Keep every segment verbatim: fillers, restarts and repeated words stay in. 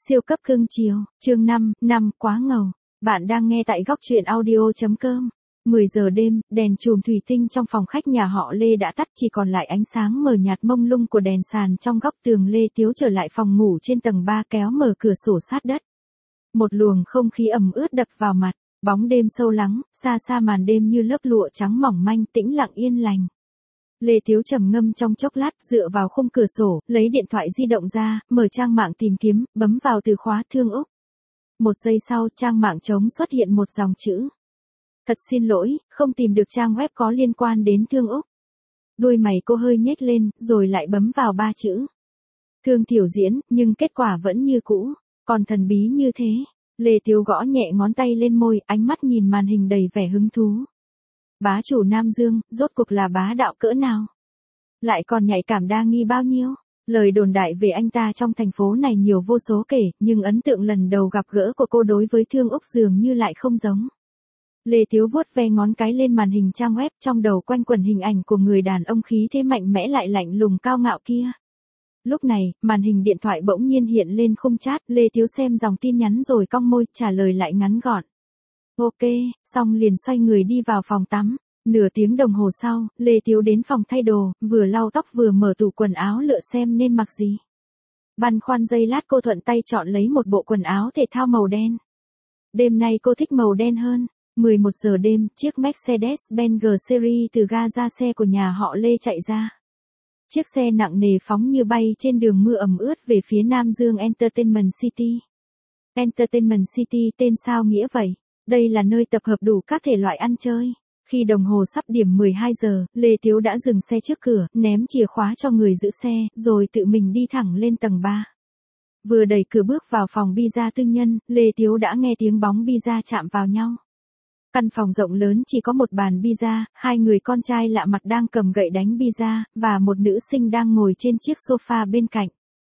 Siêu cấp cưng chiều, chương năm, năm quá ngầu. Bạn đang nghe tại góc truyện audio.com. mười giờ đêm, đèn chùm thủy tinh trong phòng khách nhà họ Lê đã tắt, chỉ còn lại ánh sáng mờ nhạt mông lung của đèn sàn trong góc tường. Lê Tiếu trở lại phòng ngủ trên tầng ba, kéo mở cửa sổ sát đất. Một luồng không khí ẩm ướt đập vào mặt, bóng đêm sâu lắng, xa xa màn đêm như lớp lụa trắng mỏng manh, tĩnh lặng yên lành. Lê Tiếu trầm ngâm trong chốc lát, dựa vào khung cửa sổ, lấy điện thoại di động ra, mở trang mạng tìm kiếm, bấm vào từ khóa Thương Úc. Một giây sau, trang mạng trống xuất hiện một dòng chữ. Thật xin lỗi, không tìm được trang web có liên quan đến Thương Úc. Đuôi mày cô hơi nhếch lên, rồi lại bấm vào ba chữ. Thương Tiểu Diễn, nhưng kết quả vẫn như cũ, còn thần bí như thế. Lê Tiếu gõ nhẹ ngón tay lên môi, ánh mắt nhìn màn hình đầy vẻ hứng thú. Bá chủ Nam Dương, rốt cuộc là bá đạo cỡ nào? Lại còn nhạy cảm đa nghi bao nhiêu? Lời đồn đại về anh ta trong thành phố này nhiều vô số kể, nhưng ấn tượng lần đầu gặp gỡ của cô đối với Thương Úc dường như lại không giống. Lê Tiếu vuốt ve ngón cái lên màn hình trang web, trong đầu quanh quẩn hình ảnh của người đàn ông khí thế mạnh mẽ lại lạnh lùng cao ngạo kia. Lúc này, màn hình điện thoại bỗng nhiên hiện lên khung chat, Lê Tiếu xem dòng tin nhắn rồi cong môi, trả lời lại ngắn gọn. Ok, xong liền xoay người đi vào phòng tắm. Nửa tiếng đồng hồ sau, Lê Tiếu đến phòng thay đồ, vừa lau tóc vừa mở tủ quần áo lựa xem nên mặc gì. Băn khoăn giây lát cô thuận tay chọn lấy một bộ quần áo thể thao màu đen. Đêm nay cô thích màu đen hơn. mười một giờ đêm, chiếc Mercedes-Benz G-Series từ ga ra xe của nhà họ Lê chạy ra. Chiếc xe nặng nề phóng như bay trên đường mưa ẩm ướt về phía Nam Dương Entertainment City. Entertainment City tên sao nghĩa vậy? Đây là nơi tập hợp đủ các thể loại ăn chơi. Khi đồng hồ sắp điểm mười hai giờ, Lê Tiếu đã dừng xe trước cửa, ném chìa khóa cho người giữ xe, rồi tự mình đi thẳng lên tầng ba. Vừa đẩy cửa bước vào phòng pizza tư nhân, Lê Tiếu đã nghe tiếng bóng pizza chạm vào nhau. Căn phòng rộng lớn chỉ có một bàn pizza, hai người con trai lạ mặt đang cầm gậy đánh pizza, và một nữ sinh đang ngồi trên chiếc sofa bên cạnh.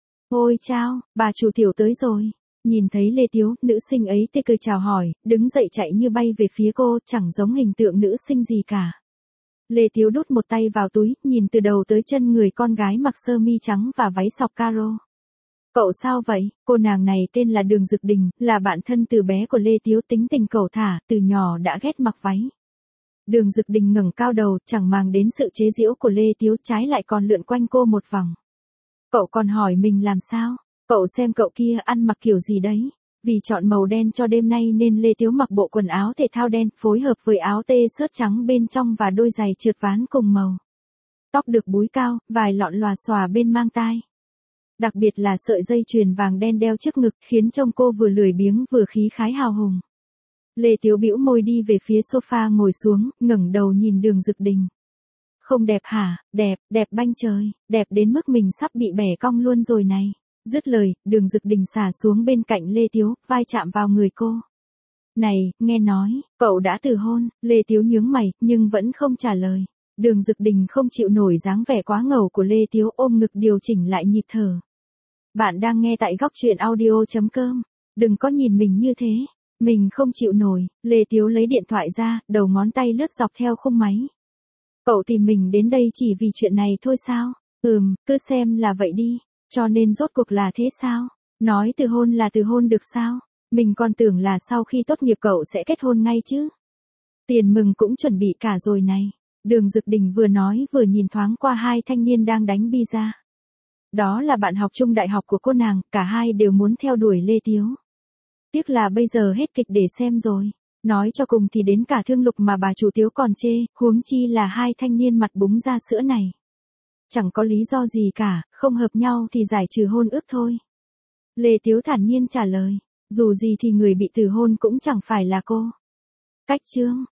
Ôi chao, bà chủ Tiểu tới rồi. Nhìn thấy Lê Tiếu, nữ sinh ấy tươi cười chào hỏi, đứng dậy chạy như bay về phía cô, chẳng giống hình tượng nữ sinh gì cả. Lê Tiếu đút một tay vào túi, nhìn từ đầu tới chân người con gái mặc sơ mi trắng và váy sọc caro. Cậu sao vậy? Cô nàng này tên là Đường Dực Đình, là bạn thân từ bé của Lê Tiếu, tính tình cẩu thả, từ nhỏ đã ghét mặc váy. Đường Dực Đình ngẩng cao đầu, chẳng màng đến sự chế giễu của Lê Tiếu, trái lại còn lượn quanh cô một vòng. Cậu còn hỏi mình làm sao? Cậu xem cậu kia ăn mặc kiểu gì đấy. Vì chọn màu đen cho đêm nay nên Lê Tiếu mặc bộ quần áo thể thao đen, phối hợp với áo tê-shirts trắng bên trong và đôi giày trượt ván cùng màu. Tóc được búi cao, vài lọn lòa xòa bên mang tai. Đặc biệt là sợi dây chuyền vàng đen đeo trước ngực, khiến trông cô vừa lười biếng vừa khí khái hào hùng. Lê Tiếu bĩu môi đi về phía sofa ngồi xuống, ngẩng đầu nhìn Đường Dực Đình. Không đẹp hả? Đẹp, đẹp banh trời, đẹp đến mức mình sắp bị bẻ cong luôn rồi này. Dứt lời, Đường Dực Đình xả xuống bên cạnh Lê Tiếu, vai chạm vào người cô. Này, nghe nói, cậu đã từ hôn. Lê Tiếu nhướng mày, nhưng vẫn không trả lời. Đường Dực Đình không chịu nổi dáng vẻ quá ngầu của Lê Tiếu, ôm ngực điều chỉnh lại nhịp thở. Bạn đang nghe tại góc truyện audio.com. Đừng có nhìn mình như thế. Mình không chịu nổi. Lê Tiếu lấy điện thoại ra, đầu ngón tay lướt dọc theo khung máy. Cậu tìm mình đến đây chỉ vì chuyện này thôi sao? Ừm, cứ xem là vậy đi. Cho nên rốt cuộc là thế sao? Nói từ hôn là từ hôn được sao? Mình còn tưởng là sau khi tốt nghiệp cậu sẽ kết hôn ngay chứ. Tiền mừng cũng chuẩn bị cả rồi này. Đường Dực Đình vừa nói vừa nhìn thoáng qua hai thanh niên đang đánh pizza. Đó là bạn học chung đại học của cô nàng, cả hai đều muốn theo đuổi Lê Tiếu. Tiếc là bây giờ hết kịch để xem rồi. Nói cho cùng thì đến cả Thương Lục mà bà chủ Tiếu còn chê, huống chi là hai thanh niên mặt búng ra sữa này. Chẳng có lý do gì cả, không hợp nhau thì giải trừ hôn ước thôi. Lê Tiếu thản nhiên trả lời, dù gì thì người bị từ hôn cũng chẳng phải là cô. Cách chương,